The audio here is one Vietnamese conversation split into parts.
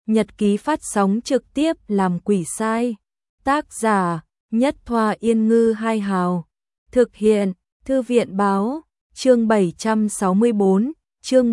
nhật ký phát sóng trực tiếp làm quỷ sai. Tác giả Nhất Thoa Yên Ngư Hai Hào. Thực hiện Thư viện Báo. Chương 764, chương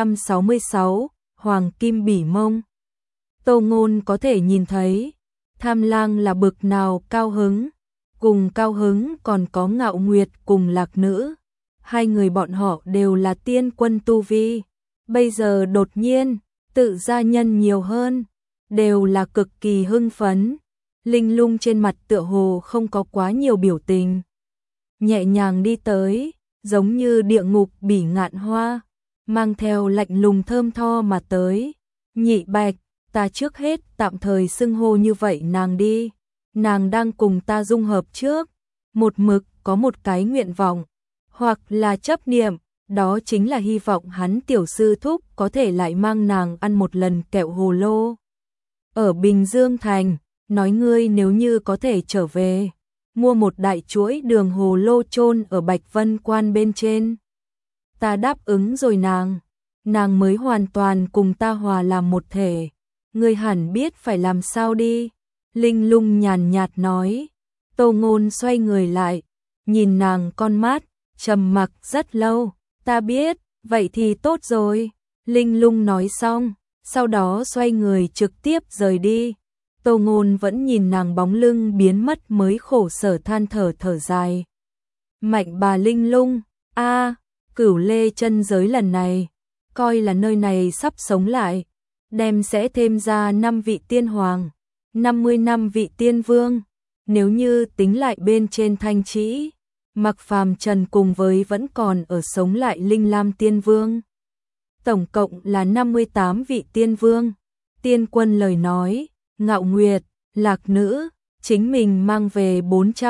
766, Hoàng Kim Bỉ Mông. Tô Ngôn có thể nhìn thấy Tham Lang là bực nào cao hứng. Cùng cao hứng còn có Ngạo Nguyệt cùng Lạc Nữ. Hai người bọn họ đều là tiên quân tu vi. Bây giờ đột nhiên, tự gia nhân nhiều hơn, đều là cực kỳ hưng phấn. Linh Lung trên mặt tựa hồ không có quá nhiều biểu tình. Nhẹ nhàng đi tới, giống như địa ngục bỉ ngạn hoa, mang theo lạnh lùng thơm tho mà tới. Nhị Bạch, ta trước hết tạm thời xưng hô như vậy nàng đi. Nàng đang cùng ta dung hợp trước, một mực có một cái nguyện vọng, hoặc là chấp niệm, đó chính là hy vọng hắn tiểu sư thúc có thể lại mang nàng ăn một lần kẹo hồ lô. Ở Bình Dương Thành, nói ngươi nếu như có thể trở về, mua một đại chuỗi đường hồ lô chôn ở Bạch Vân Quan bên trên. Ta đáp ứng rồi nàng mới hoàn toàn cùng ta hòa làm một thể. Ngươi hẳn biết phải làm sao đi. Linh Lung nhàn nhạt nói. Tô Ngôn xoay người lại, nhìn nàng con mắt, trầm mặc rất lâu. Ta biết, vậy thì tốt rồi. Linh Lung nói xong, sau đó xoay người trực tiếp rời đi. Tô Ngôn vẫn nhìn nàng bóng lưng biến mất mới khổ sở than thở dài. Mạnh bà Linh Lung, Cửu Lê chân giới lần này, coi là nơi này sắp sống lại, đem sẽ thêm ra 5 vị tiên hoàng, 50 năm vị tiên vương. Nếu như tính lại bên trên Thanh Trĩ, Mặc Phàm Trần cùng với vẫn còn ở sống lại Linh Lam tiên vương, tổng cộng là 58 vị tiên vương. Tiên quân lời nói, Ngạo Nguyệt, Lạc Nữ, chính mình mang về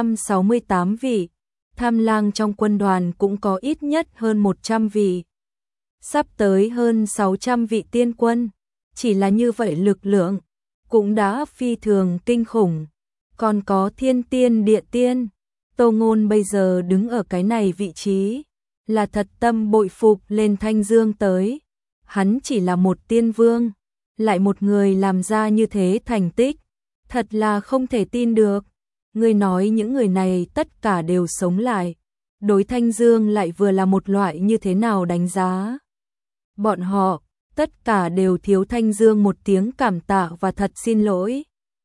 468 vị. Tham Lang trong quân đoàn cũng có ít nhất hơn 100 vị. Sắp tới hơn 600 vị tiên quân. Chỉ là như vậy lực lượng cũng đã phi thường kinh khủng. Còn có thiên tiên địa tiên. Tô Ngôn bây giờ đứng ở cái này vị trí, là thật tâm bội phục lên Thanh Dương tới. Hắn chỉ là một tiên vương, lại một người làm ra như thế thành tích, thật là không thể tin được. Ngươi nói những người này tất cả đều sống lại, đối Thanh Dương lại vừa là một loại như thế nào đánh giá? Bọn họ tất cả đều thiếu Thanh Dương một tiếng cảm tạ và thật xin lỗi.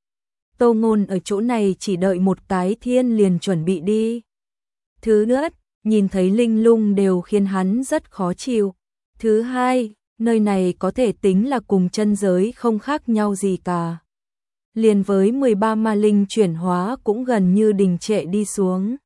Tô Ngôn ở chỗ này chỉ đợi một cái thiên liền chuẩn bị đi. Thứ nhất, nhìn thấy Linh Lung đều khiến hắn rất khó chịu. Thứ hai, nơi này có thể tính là cùng chân giới không khác nhau gì cả. Liền với 13 ma linh chuyển hóa cũng gần như đình trệ đi xuống.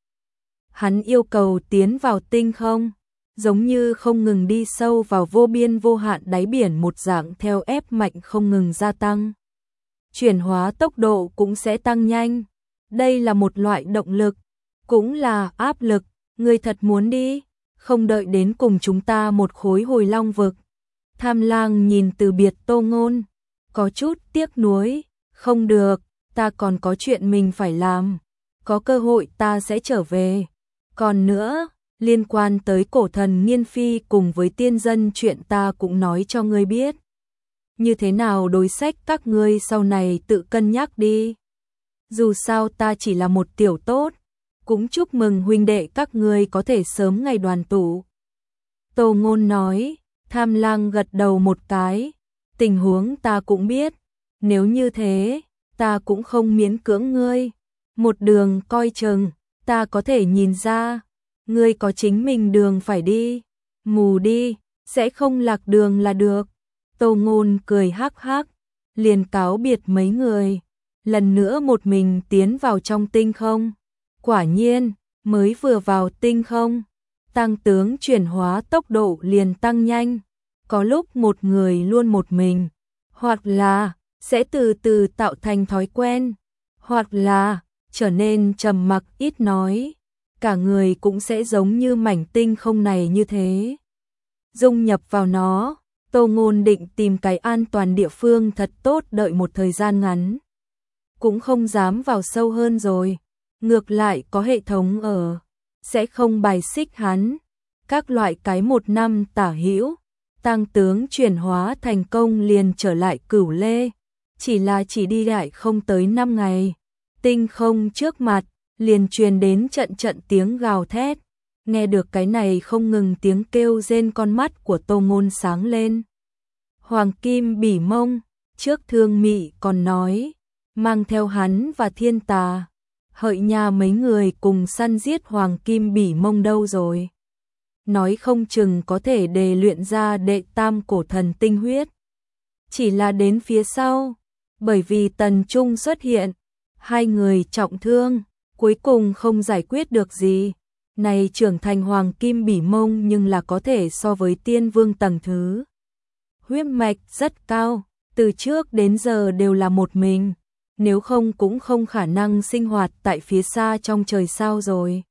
Hắn yêu cầu tiến vào tinh không, giống như không ngừng đi sâu vào vô biên vô hạn đáy biển một dạng theo ép mạnh không ngừng gia tăng. Chuyển hóa tốc độ cũng sẽ tăng nhanh. Đây là một loại động lực, cũng là áp lực. Ngươi thật muốn đi, không đợi đến cùng chúng ta một khối Hồi Long vực. Tham Lang nhìn từ biệt Tô Ngôn, có chút tiếc nuối. Không được, ta còn có chuyện mình phải làm. Có cơ hội ta sẽ trở về. Còn nữa, liên quan tới cổ thần Nghiên Phi cùng với tiên dân chuyện ta cũng nói cho ngươi biết. Như thế nào đối sách các ngươi sau này tự cân nhắc đi. Dù sao ta chỉ là một tiểu tốt, cũng chúc mừng huynh đệ các ngươi có thể sớm ngày đoàn tụ. Tô Ngôn nói. Tham Lang gật đầu một cái. Tình huống ta cũng biết. Nếu như thế, ta cũng không miễn cưỡng ngươi. Một đường coi chừng, ta có thể nhìn ra. Ngươi có chính mình đường phải đi. Mù đi, sẽ không lạc đường là được. Tô Ngôn cười hắc hắc, liền cáo biệt mấy người. Lần nữa một mình tiến vào trong tinh không. Quả nhiên, mới vừa vào tinh không, tăng tướng chuyển hóa tốc độ liền tăng nhanh. Có lúc một người luôn một mình, hoặc là sẽ từ từ tạo thành thói quen, hoặc là trở nên trầm mặc ít nói. Cả người cũng sẽ giống như mảnh tinh không này như thế. Dung nhập vào nó, Tô Ngôn định tìm cái an toàn địa phương thật tốt đợi một thời gian ngắn. Cũng không dám vào sâu hơn rồi. Ngược lại có hệ thống ở, sẽ không bài xích hắn. Các loại cái 1 năm tả hữu, tăng tướng chuyển hóa thành công liền trở lại Cửu Lê. chỉ là chỉ đi lại không tới 5 ngày. Tinh không trước mặt, liền truyền đến trận trận tiếng gào thét. Nghe được cái này không ngừng tiếng kêu rên, con mắt của Tô Ngôn sáng lên. Hoàng Kim Bỉ Mông, trước Thương Mị còn nói, mang theo hắn và Thiên Tà, Hợi Nha mấy người cùng săn giết Hoàng Kim Bỉ Mông đâu rồi. Nói không chừng có thể đề luyện ra đệ tam cổ thần tinh huyết. Chỉ là đến phía sau, bởi vì Tần Trung xuất hiện, hai người trọng thương, cuối cùng không giải quyết được gì. Này trưởng thành Hoàng Kim Bỉ Mông nhưng là có thể so với tiên vương tầng thứ. Huyết mạch rất cao, từ trước đến giờ đều là một mình, nếu không cũng không khả năng sinh hoạt tại phía xa trong trời sao rồi.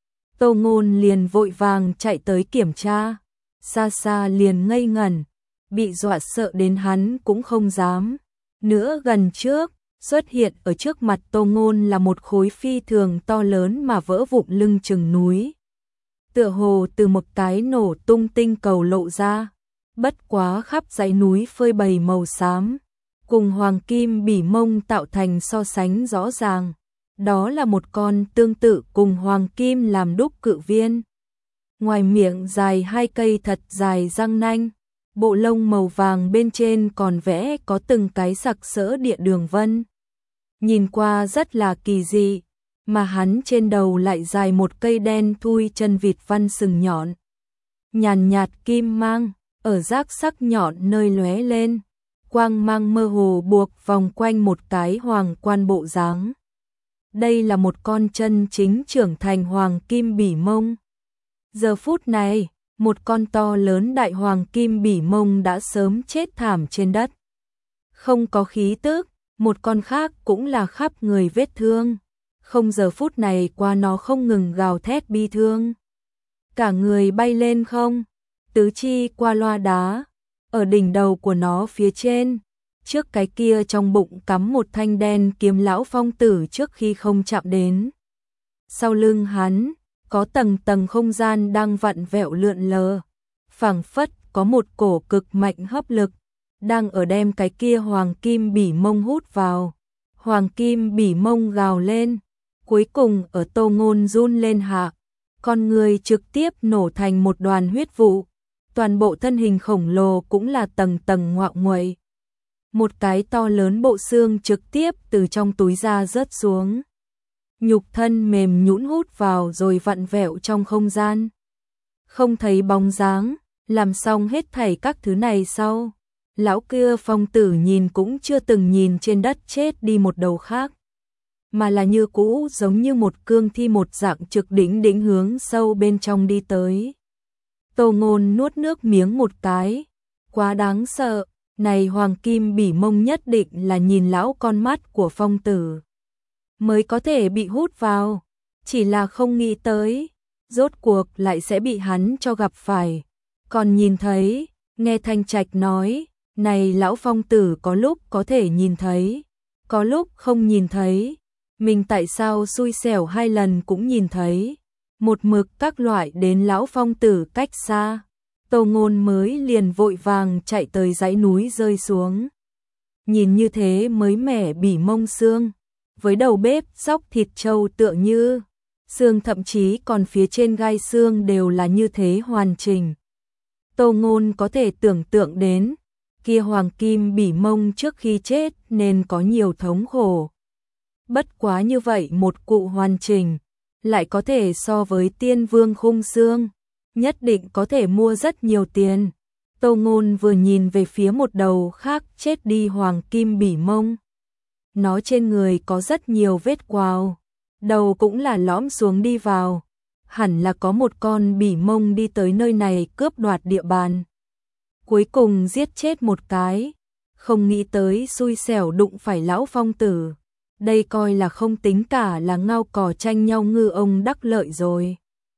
Tô Ngôn liền vội vàng chạy tới kiểm tra, xa xa liền ngây ngẩn, bị dọa sợ đến hắn cũng không dám. Nữa gần trước, xuất hiện ở trước mặt Tô Ngôn là một khối phi thường to lớn mà vỡ vụn lưng chừng núi. Tựa hồ từ một cái nổ tung tinh cầu lộ ra, bất quá khắp dãy núi phơi bày màu xám, cùng Hoàng Kim Bỉ Mông tạo thành so sánh rõ ràng. Đó là một con tương tự cùng Hoàng Kim làm đúc cự viên. Ngoài miệng dài 2 cây thật dài răng nanh, bộ lông màu vàng bên trên còn vẽ có từng cái sặc sỡ địa đường vân. Nhìn qua rất là kỳ dị, mà hắn trên đầu lại dài một cây đen thui chân vịt văn sừng nhọn. Nhàn nhạt kim mang, ở rác sắc nhọn nơi lóe lên, quang mang mơ hồ buộc vòng quanh một cái hoàng quan bộ dáng. Đây là một con chân chính trưởng thành Hoàng Kim Bỉ Mông. Giờ phút này, một con to lớn đại Hoàng Kim Bỉ Mông đã sớm chết thảm trên đất. Không có khí tức, một con khác cũng là khắp người vết thương. Không, giờ phút này qua nó không ngừng gào thét bi thương. Cả người bay lên không, tứ chi qua loa đá, ở đỉnh đầu của nó phía trên. Trước cái kia trong bụng cắm một thanh đen kiếm lão phong tử trước khi không chạm đến. Sau lưng hắn, có tầng tầng không gian đang vặn vẹo lượn lờ. Phảng phất có một cổ cực mạnh hấp lực, đang ở đem cái kia Hoàng Kim Bỉ Mông hút vào. Hoàng Kim Bỉ Mông gào lên, cuối cùng ở Tô Ngôn run lên hạ. Con người trực tiếp nổ thành một đoàn huyết vụ. Toàn bộ thân hình khổng lồ cũng là tầng tầng ngoạo nguậy. Một cái to lớn bộ xương trực tiếp từ trong túi da rớt xuống. Nhục thân mềm nhũn hút vào rồi vặn vẹo trong không gian. Không thấy bóng dáng, làm xong hết thảy các thứ này sau. Lão kia phong tử nhìn cũng chưa từng nhìn trên đất chết đi một đầu khác. Mà là như cũ giống như một cương thi một dạng trực đỉnh hướng sâu bên trong đi tới. Tô Ngôn nuốt nước miếng một cái. Quá đáng sợ. Này Hoàng Kim Bỉ Mông nhất định là nhìn lão con mắt của phong tử mới có thể bị hút vào, chỉ là không nghĩ tới, rốt cuộc lại sẽ bị hắn cho gặp phải. Còn nhìn thấy, nghe Thanh Trạch nói, này lão phong tử có lúc có thể nhìn thấy, có lúc không nhìn thấy, mình tại sao xui xẻo 2 lần cũng nhìn thấy, một mực các loại đến lão phong tử cách xa. Tô Ngôn mới liền vội vàng chạy tới dãy núi rơi xuống. Nhìn như thế mới mẻ bỉ mông xương, với đầu bếp xóc thịt trâu tựa như, xương thậm chí còn phía trên gai xương đều là như thế hoàn chỉnh. Tô Ngôn có thể tưởng tượng đến, kia Hoàng Kim Bỉ Mông trước khi chết nên có nhiều thống khổ. Bất quá như vậy một cụ hoàn chỉnh, lại có thể so với tiên vương khung xương. Nhất định có thể mua rất nhiều tiền. Tô Ngôn vừa nhìn về phía một đầu khác chết đi Hoàng Kim Bỉ Mông. Nó trên người có rất nhiều vết quào, đầu cũng là lõm xuống đi vào. Hẳn là có một con bỉ mông đi tới nơi này cướp đoạt địa bàn. Cuối cùng giết chết một cái, không nghĩ tới xui xẻo đụng phải lão phong tử. Đây coi là không tính cả là ngao cỏ tranh nhau ngư ông đắc lợi rồi.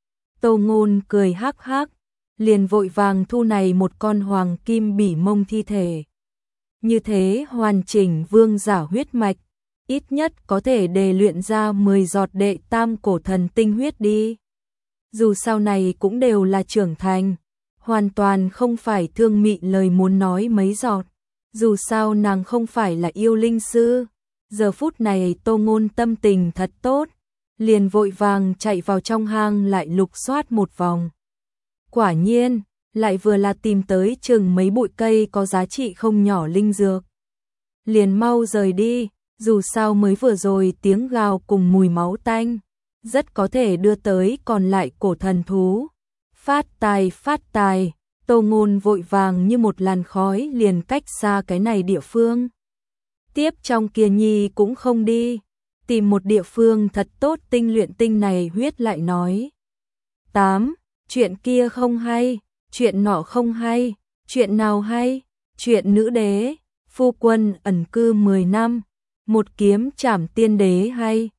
Tô Ngôn cười hắc hắc, liền vội vàng thu này một con Hoàng Kim Bỉ Mông thi thể. Như thế hoàn chỉnh vương giả huyết mạch, ít nhất có thể đề luyện ra 10 giọt đệ tam cổ thần tinh huyết đi. Dù sau này cũng đều là trưởng thành, hoàn toàn không phải Thương Mị lời muốn nói mấy giọt. dù sao nàng không phải là yêu linh sư. Giờ phút này Tô Ngôn tâm tình thật tốt, liền vội vàng chạy vào trong hang lại lục soát một vòng. Quả nhiên, lại vừa là tìm tới chừng mấy bụi cây có giá trị không nhỏ linh dược. Liền mau rời đi, dù sao mới vừa rồi tiếng gào cùng mùi máu tanh, rất có thể đưa tới còn lại cổ thần thú. Phát tài, Tô Ngôn vội vàng như một làn khói liền cách xa cái này địa phương. Tiếp trong kia nhi cũng không đi, tìm một địa phương thật tốt tinh luyện tinh này huyết lại nói. 8. Chuyện kia không hay, chuyện nọ không hay, chuyện nào hay, chuyện nữ đế, phu quân ẩn cư 10 năm, một kiếm trảm tiên đế hay.